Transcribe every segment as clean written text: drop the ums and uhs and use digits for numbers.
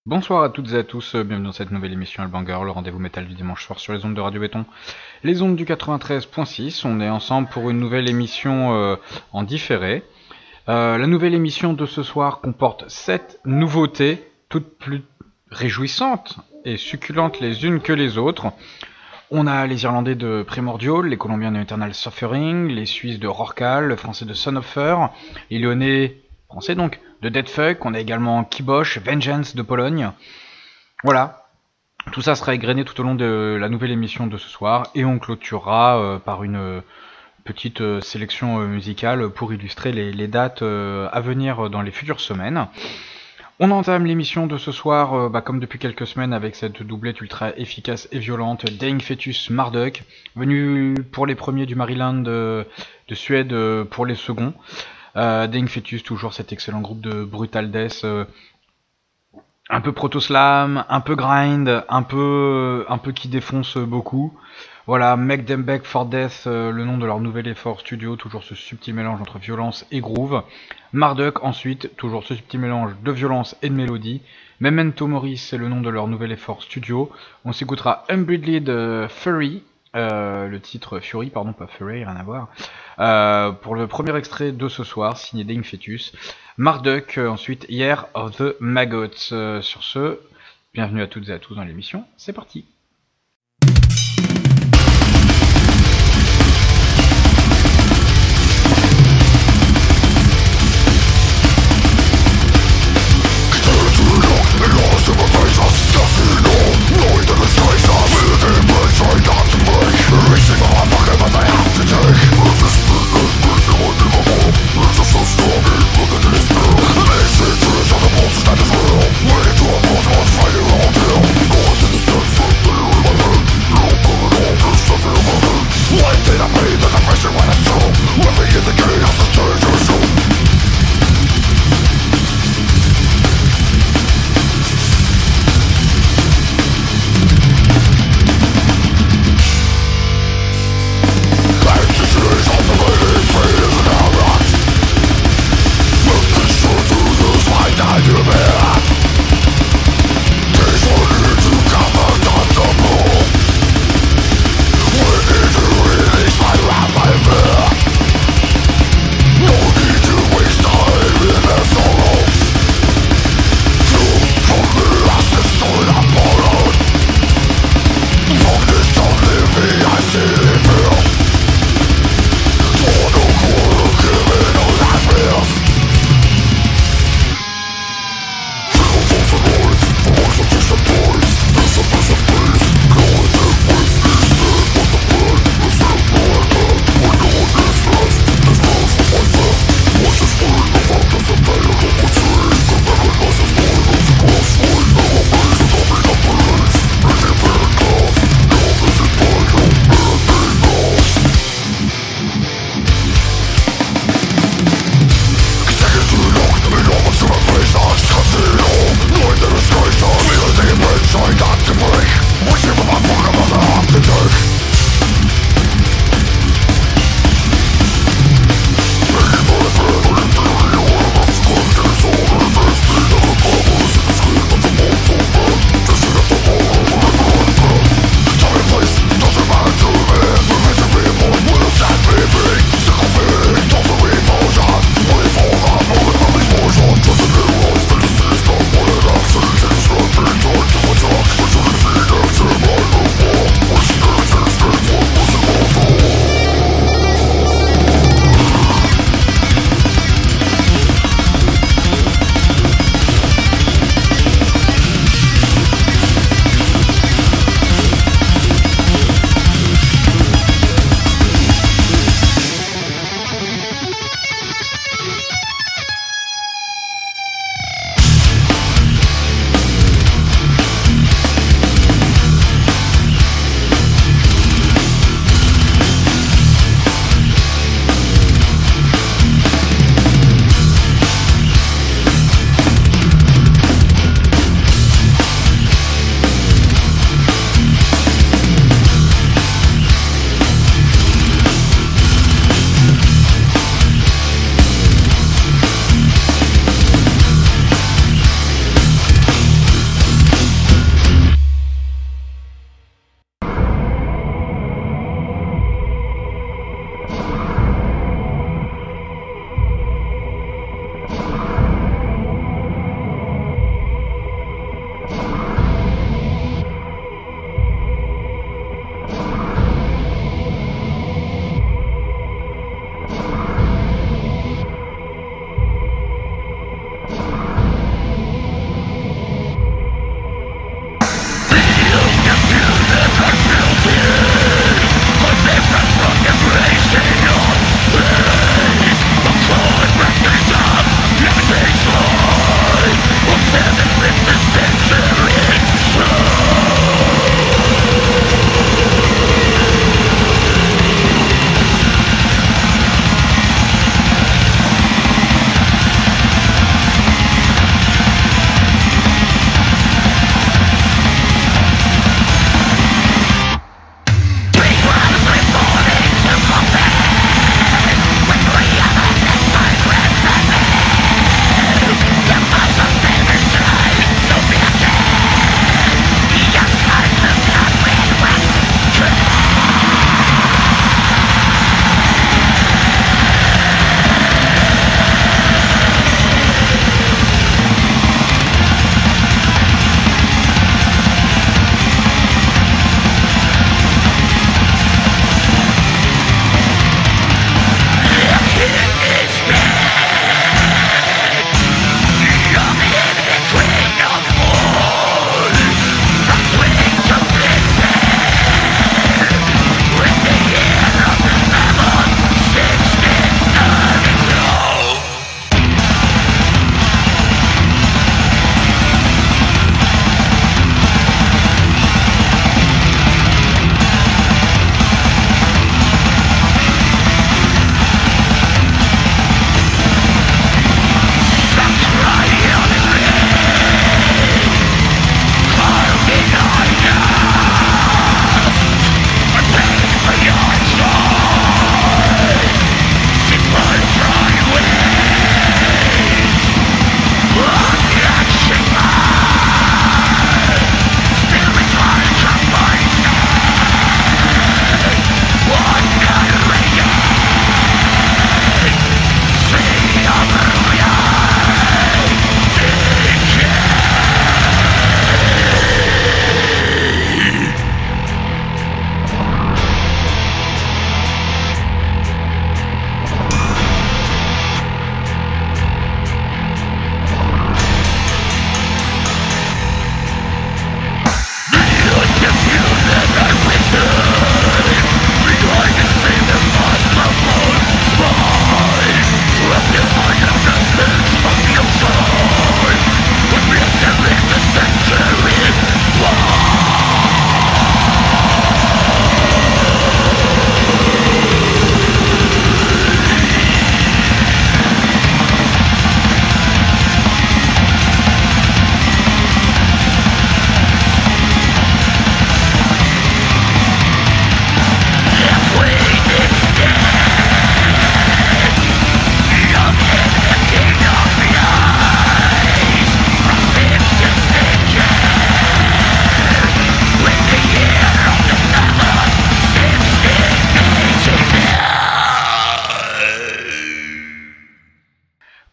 Bonsoir à toutes et à tous, bienvenue dans cette nouvelle émission Albanger, le rendez-vous métal du dimanche soir sur les ondes de Radio Béton, les ondes du 93.6. On est ensemble pour une nouvelle émission en différé. La nouvelle émission de ce soir comporte 7 nouveautés, toutes plus réjouissantes et succulentes les unes que les autres. On a les Irlandais de Primordial, les Colombiens de Eternal Suffering, les Suisses de Rorcal, le Français de Son of Fur, les Lyonnais, français donc, de Deadfuck. On a également Kibosh, Vengeance de Pologne. Voilà, tout ça sera égrené tout au long de la nouvelle émission de ce soir, et on clôturera par une petite sélection musicale pour illustrer les dates à venir dans les futures semaines. On entame l'émission de ce soir, comme depuis quelques semaines, avec cette doublette ultra efficace et violente, Dying Fetus, Marduk, venu pour les premiers du Maryland de Suède pour les seconds. Dying Fetus, toujours cet excellent groupe de brutal death, un peu proto-slam, un peu grind, un peu qui défonce beaucoup. Voilà, Make Them Beg for Death, le nom de leur nouvel effort studio, toujours ce subtil mélange entre violence et groove. Marduk ensuite, toujours ce subtil mélange de violence et de mélodie. Memento Mori, c'est le nom de leur nouvel effort studio. On s'écoutera Unbridled de Fury, le titre Fury, pardon, pas Fury, rien à voir. Pour le premier extrait de ce soir, signé Dying Fetus. Marduk, ensuite Year of the Maggots. Sur ce, bienvenue à toutes et à tous dans l'émission, c'est parti.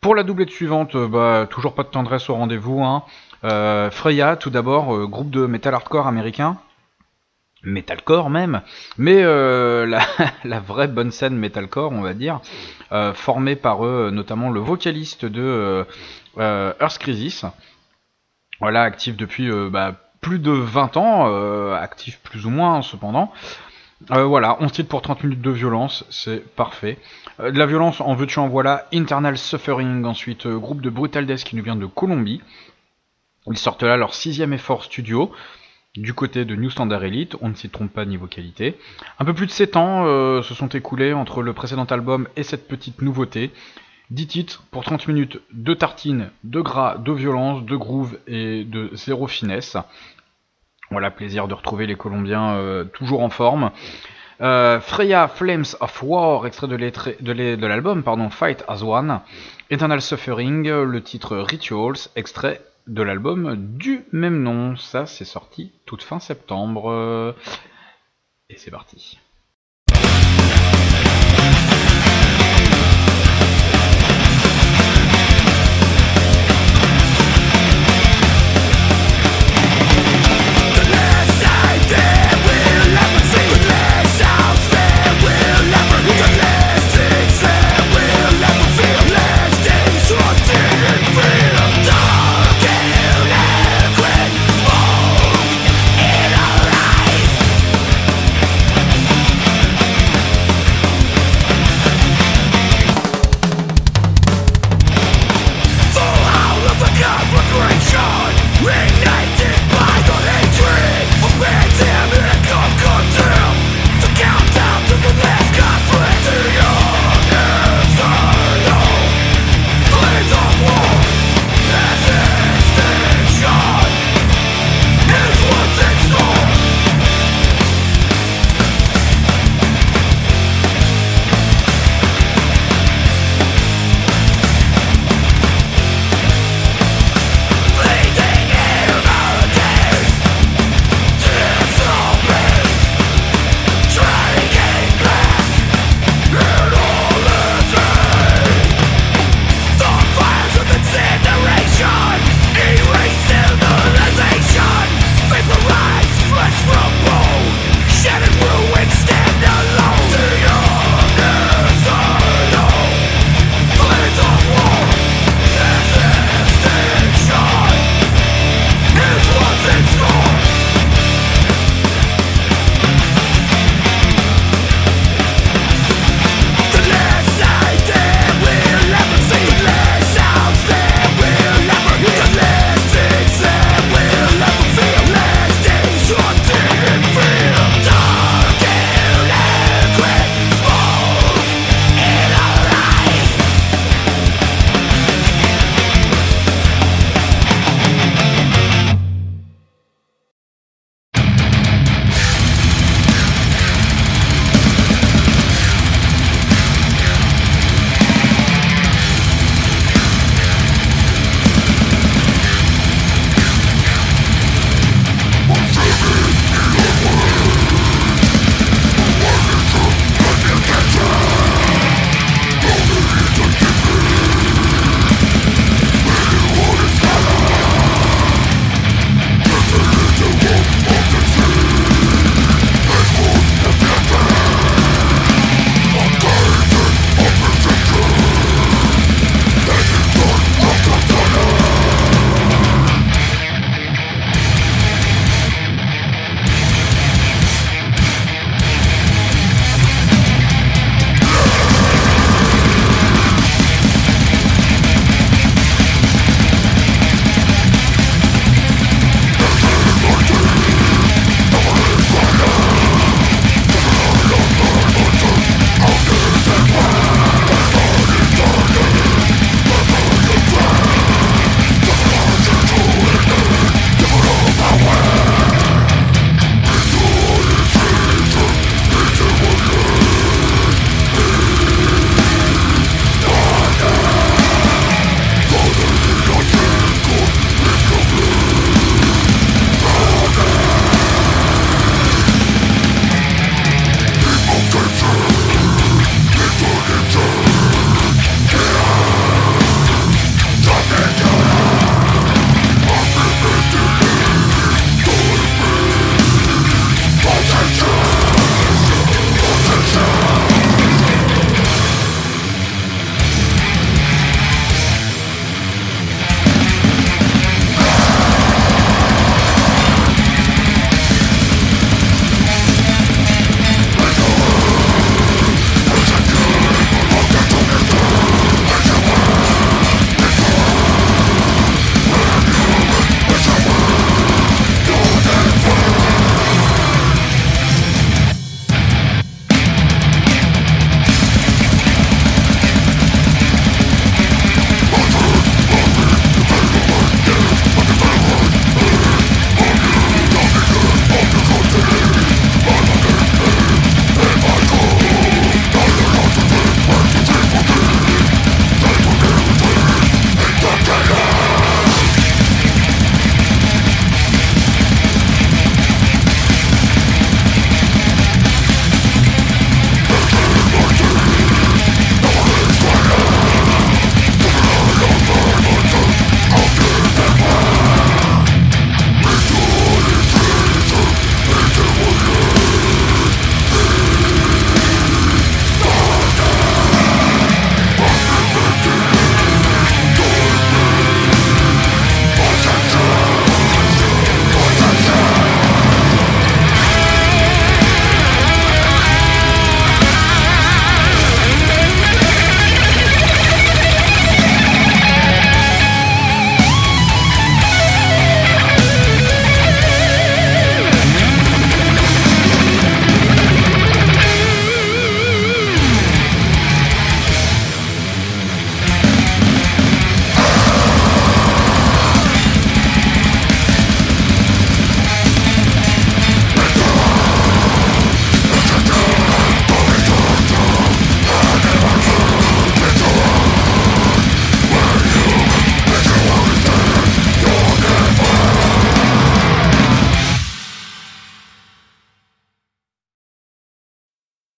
Pour la doublette suivante, toujours pas de tendresse au rendez-vous. Hein. Freya, tout d'abord, groupe de metal hardcore américain. Metalcore même, mais la vraie bonne scène metalcore, on va dire, formée par notamment le vocaliste de Earth Crisis. Voilà, actif depuis plus de 20 ans, actif plus ou moins cependant. Voilà, 11 titres pour 30 minutes de violence, c'est parfait. De la violence, en veux-tu en voilà. Internal Suffering, ensuite groupe de Brutal Death qui nous vient de Colombie. Ils sortent là leur 6e effort studio, du côté de New Standard Elite, on ne s'y trompe pas niveau qualité. Un peu plus de 7 ans se sont écoulés entre le précédent album et cette petite nouveauté. 10 titres pour 30 minutes de tartines, de gras, de violence, de groove et de zéro finesse. Voilà, plaisir de retrouver les Colombiens toujours en forme. Freya Flames of War, extrait de l'album Fight as One. Eternal Suffering, le titre Rituals, extrait de l'album du même nom. Ça, c'est sorti toute fin septembre. Et c'est parti.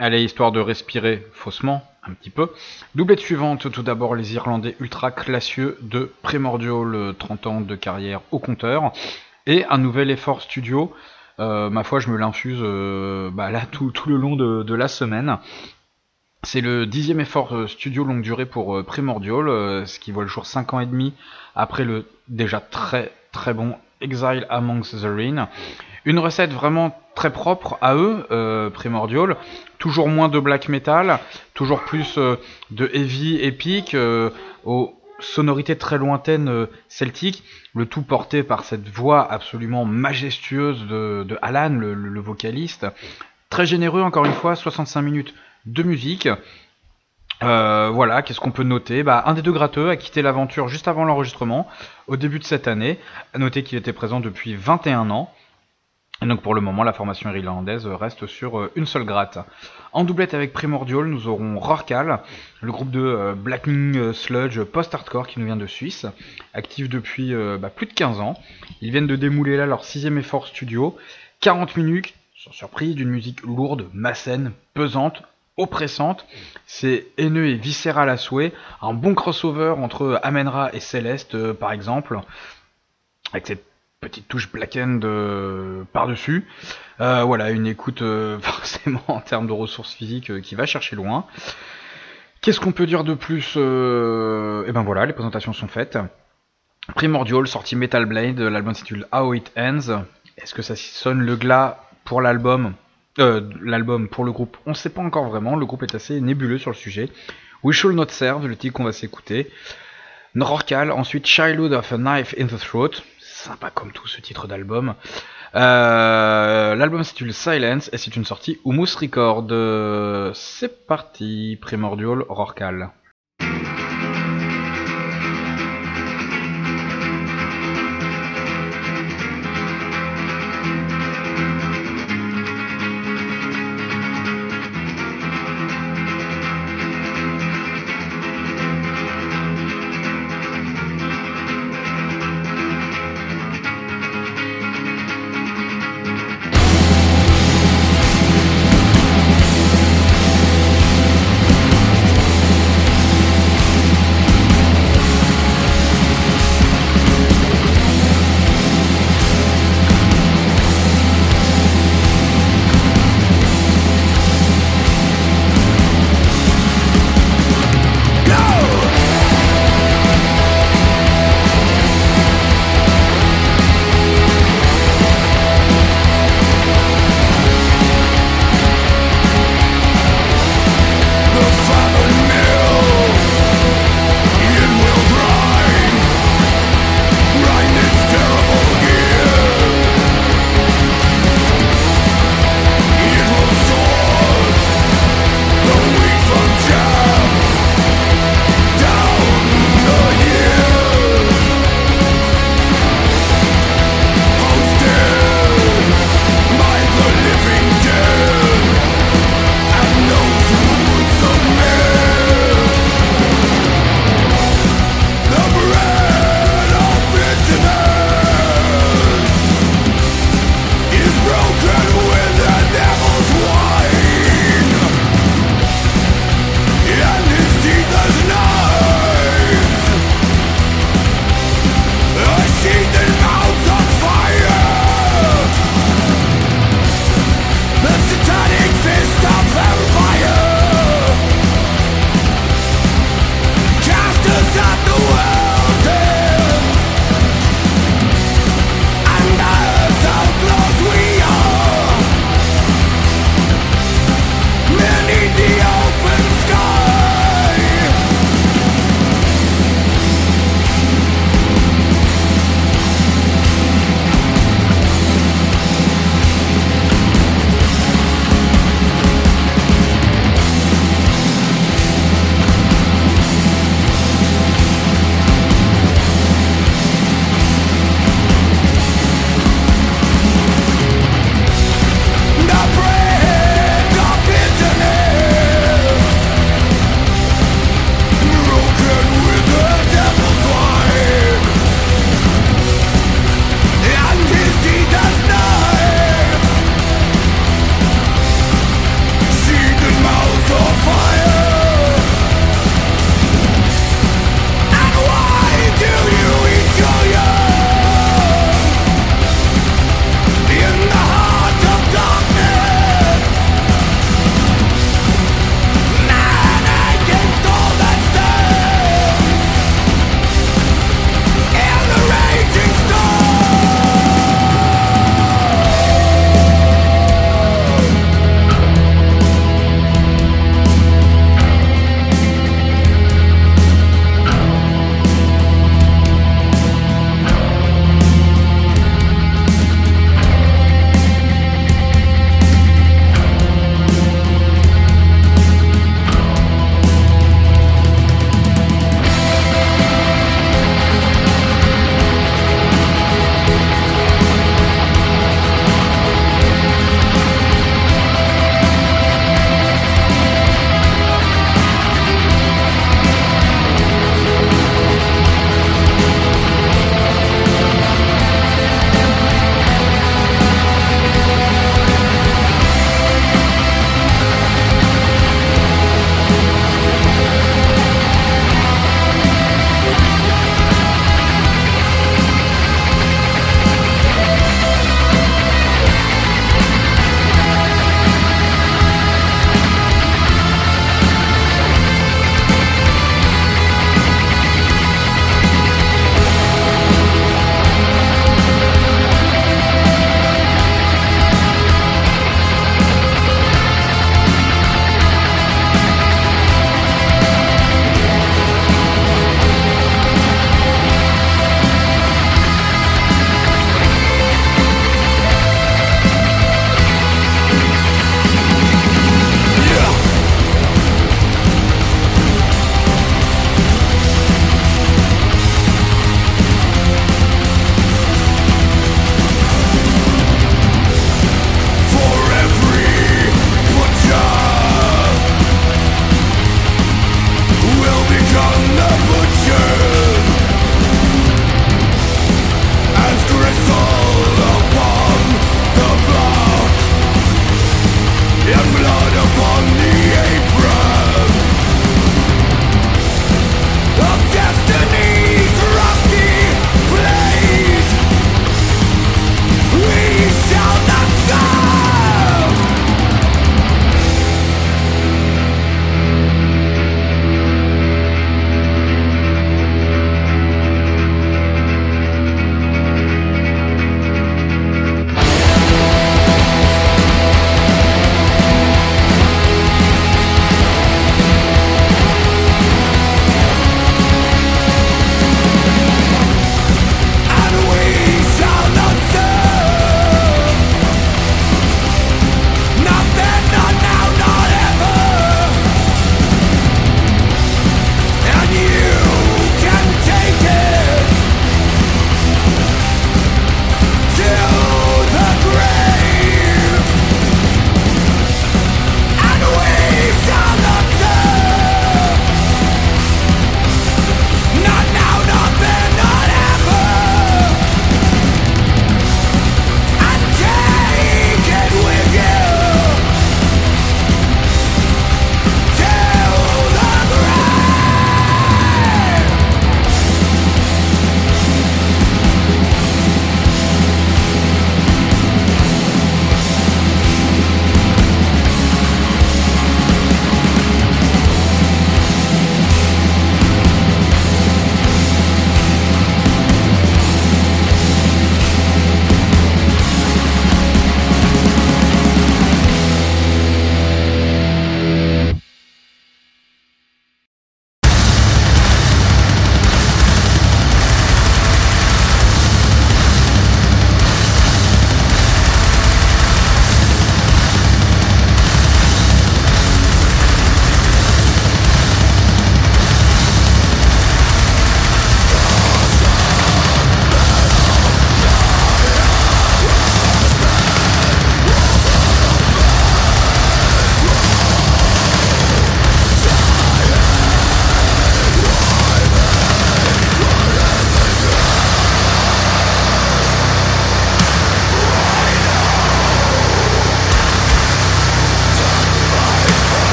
Allez, histoire de respirer faussement, un petit peu. Doublette suivante, tout d'abord les Irlandais ultra classieux de Primordial, 30 ans de carrière au compteur. Et un nouvel effort studio, ma foi je me l'infuse là tout le long de la semaine. C'est le 10e effort studio longue durée pour Primordial, ce qui voit le jour 5 ans et demi après le déjà très très bon Exile Amongst the Ruin. Une recette vraiment très propre à eux, Primordial. Toujours moins de black metal, toujours plus de heavy épique, aux sonorités très lointaines celtiques. Le tout porté par cette voix absolument majestueuse de Alan, le vocaliste. Très généreux, encore une fois, 65 minutes de musique. Voilà, qu'est-ce qu'on peut noter ? Un des deux gratteux a quitté l'aventure juste avant l'enregistrement, au début de cette année. À noter qu'il était présent depuis 21 ans. Et donc pour le moment, la formation irlandaise reste sur une seule gratte. En doublette avec Primordial, nous aurons Rorcal, le groupe de blacking sludge post-hardcore qui nous vient de Suisse, actif depuis plus de 15 ans. Ils viennent de démouler là leur 6e effort studio, 40 minutes, sans surprise, d'une musique lourde, malsaine, pesante, oppressante. C'est haineux et viscéral à souhait, un bon crossover entre Amen-Ra et Céleste par exemple, avec cette petite touche black end par-dessus. Voilà, une écoute forcément en termes de ressources physiques qui va chercher loin. Qu'est-ce qu'on peut dire de plus ? Et ben voilà, les présentations sont faites. Primordial, sorti Metal Blade, l'album s'intitule How It Ends. Est-ce que ça sonne le glas pour l'album pour le groupe, on ne sait pas encore vraiment, le groupe est assez nébuleux sur le sujet. We Shall Not Serve, le titre qu'on va s'écouter. Rorcal, ensuite Childhood of a Knife in the Throat, sympa comme tout ce titre d'album. L'album s'intitule Silence et c'est une sortie Humus Record. C'est parti, Primordial, Rorcal.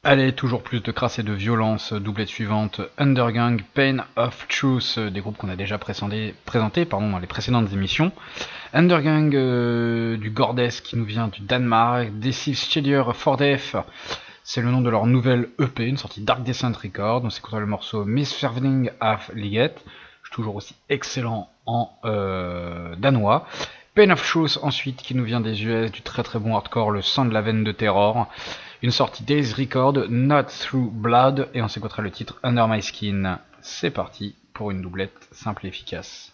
Allez, toujours plus de crasse et de violence, doublette suivante, Undergang, Pain of Truth, des groupes qu'on a déjà présentés dans les précédentes émissions. Undergang du Gordes qui nous vient du Danemark, Deceive Schedier for Death, c'est le nom de leur nouvelle EP, une sortie Dark Descent Records, on s'écoutera le morceau Misfervling af Liget, je suis toujours aussi excellent en danois. Pain of Truth ensuite qui nous vient des US, du très très bon hardcore, le sang de la veine de terror. Une sortie Days Record, Not Through Blood, et on s'écoutera le titre Under My Skin. C'est parti pour une doublette simple et efficace.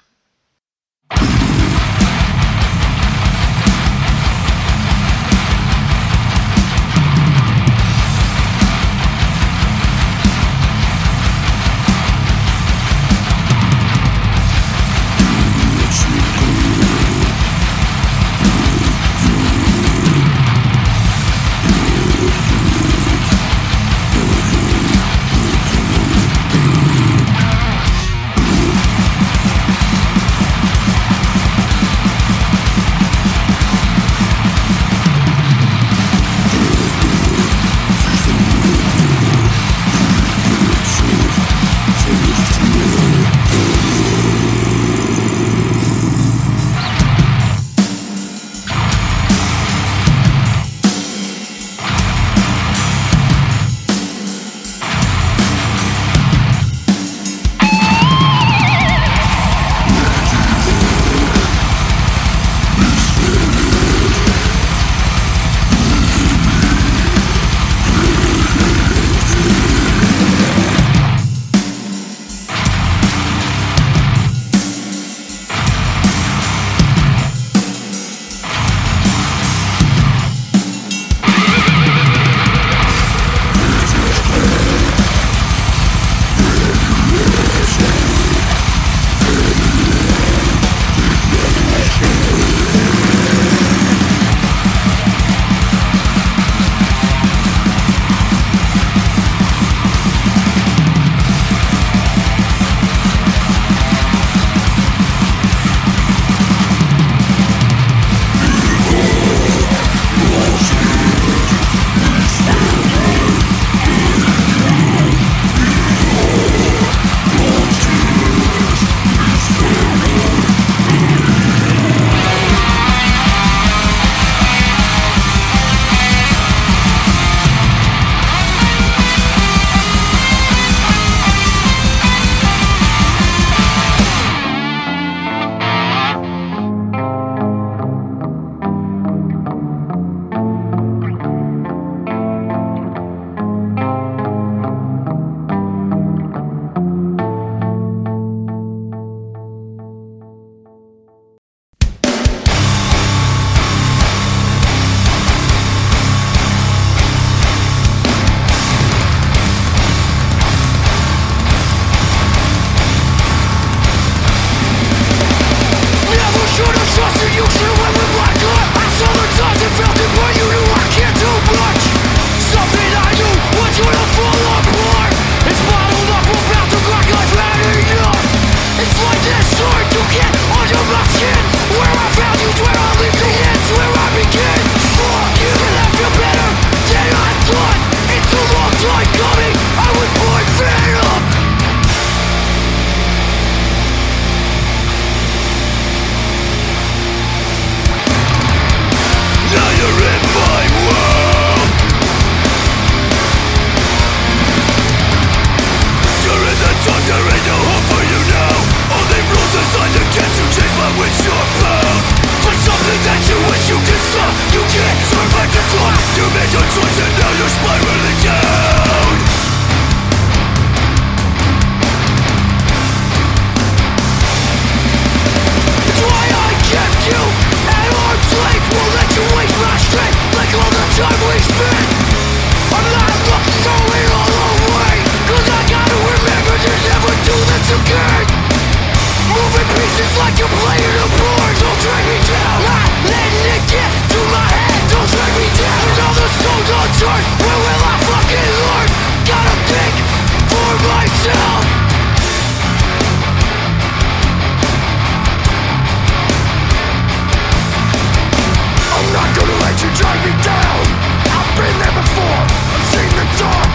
You drag me down. I've been there before. I've seen the dark.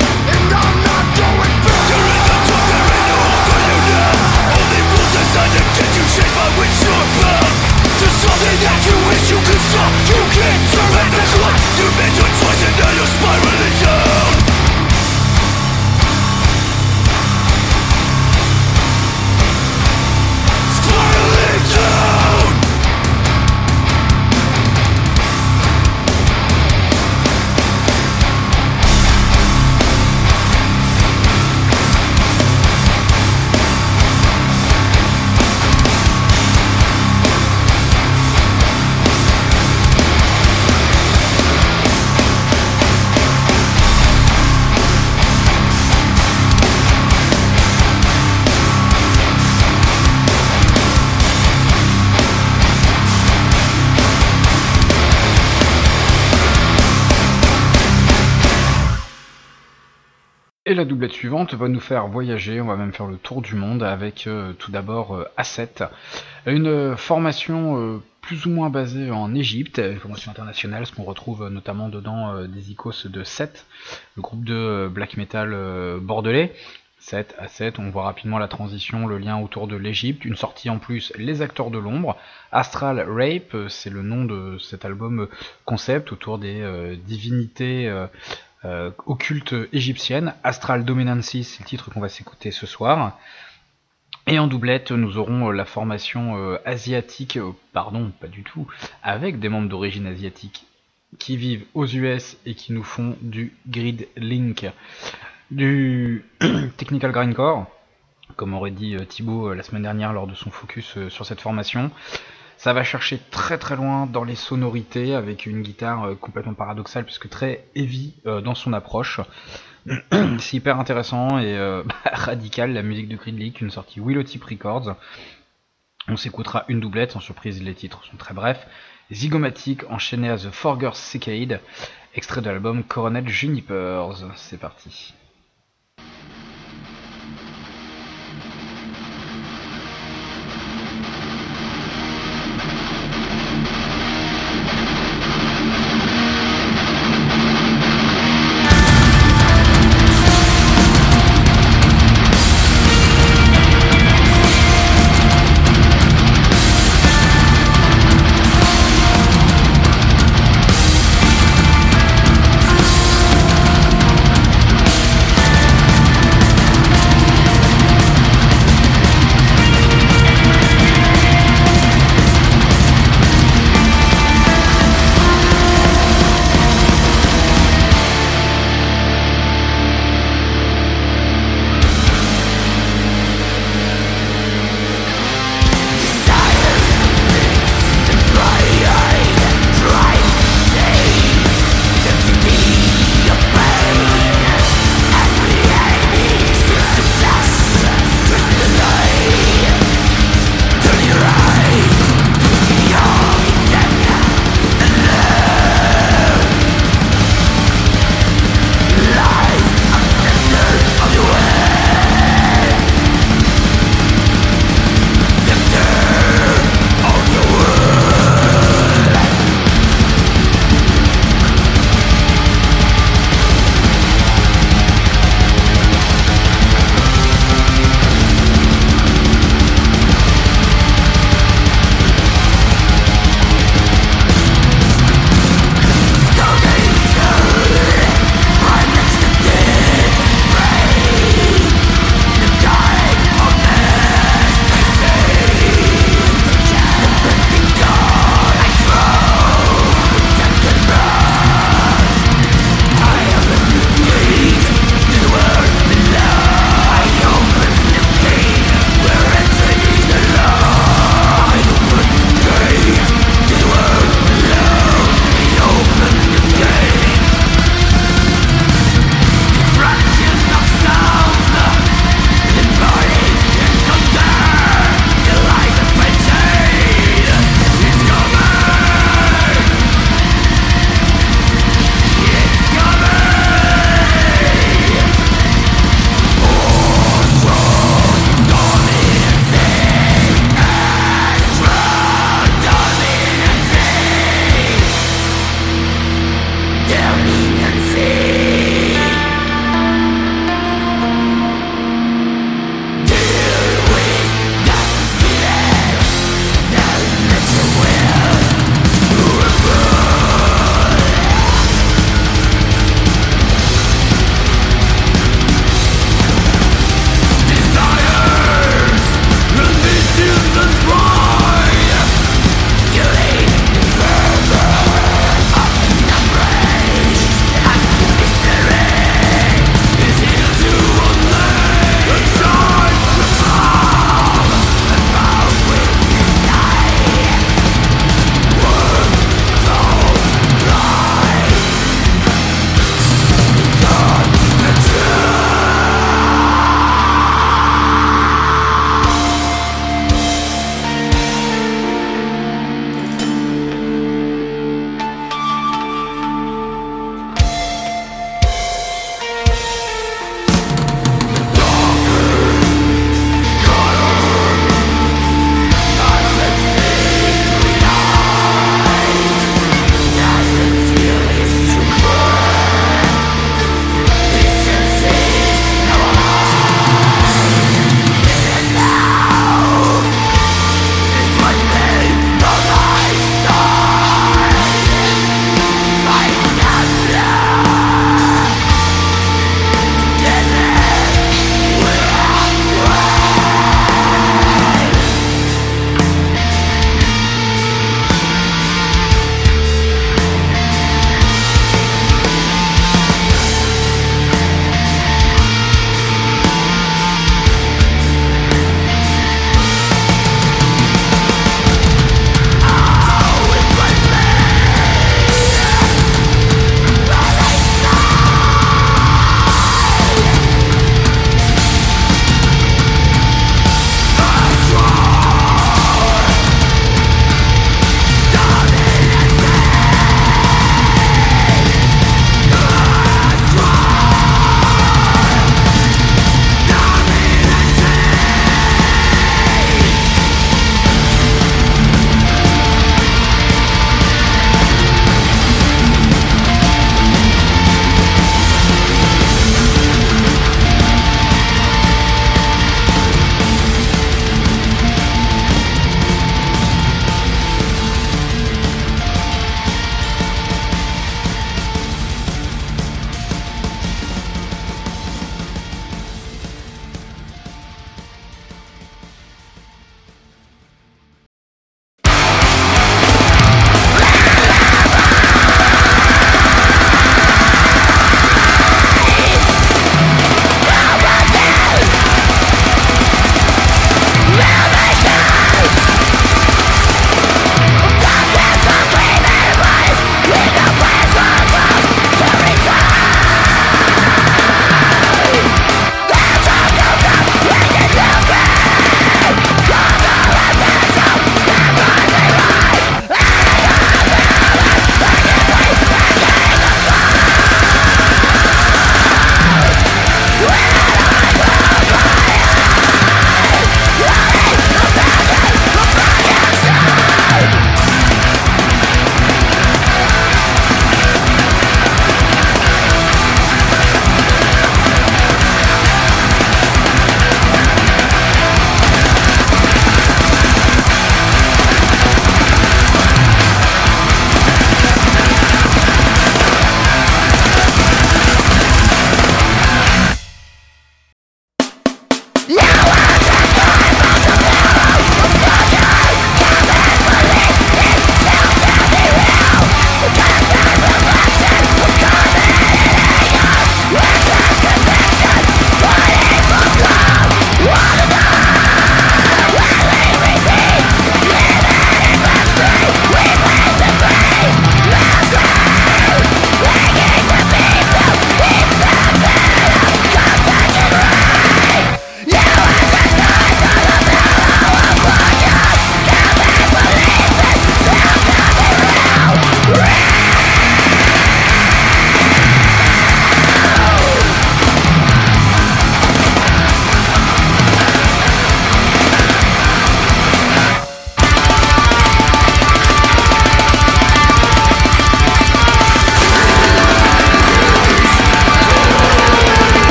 Et la doublette suivante va nous faire voyager, on va même faire le tour du monde avec tout d'abord A7, une formation plus ou moins basée en Égypte, une formation internationale, ce qu'on retrouve notamment dedans des icônes de 7, le groupe de black metal bordelais. 7 à 7, on voit rapidement la transition, le lien autour de l'Égypte, une sortie en plus, Les Acteurs de l'Ombre, Astral Rape, c'est le nom de cet album concept autour des divinités occultes égyptiennes, Astral Dominancy, c'est le titre qu'on va s'écouter ce soir. Et en doublette, nous aurons la formation asiatique, pardon, pas du tout, avec des membres d'origine asiatique qui vivent aux US et qui nous font du Grid Link, du Technical Grindcore, comme aurait dit Thibaut la semaine dernière lors de son focus sur cette formation. Ça va chercher très très loin dans les sonorités, avec une guitare complètement paradoxale, puisque très heavy dans son approche. C'est hyper intéressant et radical, la musique de Grid Link, une sortie Willowtip Records. On s'écoutera une doublette, sans surprise les titres sont très brefs. Zygomatic enchaîné à The Forger's Cicade, extrait de l'album Coronel Junipers. C'est parti.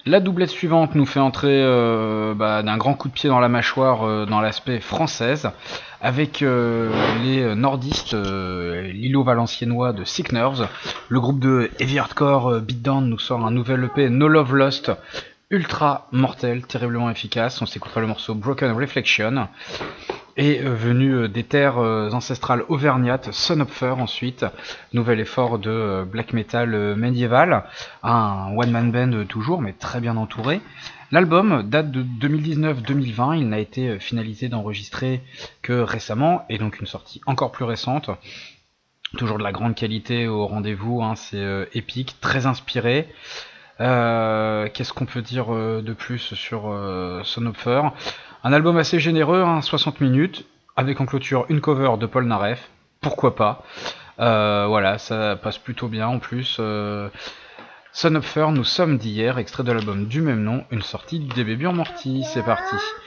La doublette suivante nous fait entrer d'un grand coup de pied dans la mâchoire dans l'aspect française avec les nordistes lillo-valenciennois de Sick Nerves. Le groupe de heavy hardcore beatdown nous sort un nouvel EP No Love Lost, ultra mortel, terriblement efficace. On s'écoutera le morceau Broken Reflection. Et venu des terres ancestrales auvergnates, Sonopfer ensuite, nouvel effort de black metal médiéval, un one-man band toujours, mais très bien entouré. L'album date de 2019-2020, il n'a été finalisé d'enregistrer que récemment, et donc une sortie encore plus récente. Toujours de la grande qualité au rendez-vous, hein, c'est épique, très inspiré. Qu'est-ce qu'on peut dire de plus sur Sonopfer ? Un album assez généreux, hein, 60 minutes, avec en clôture une cover de Paul Naref, pourquoi pas. Voilà, ça passe plutôt bien en plus. Sonopfer, nous sommes d'hier, extrait de l'album du même nom, une sortie des Baby en Morty, c'est parti.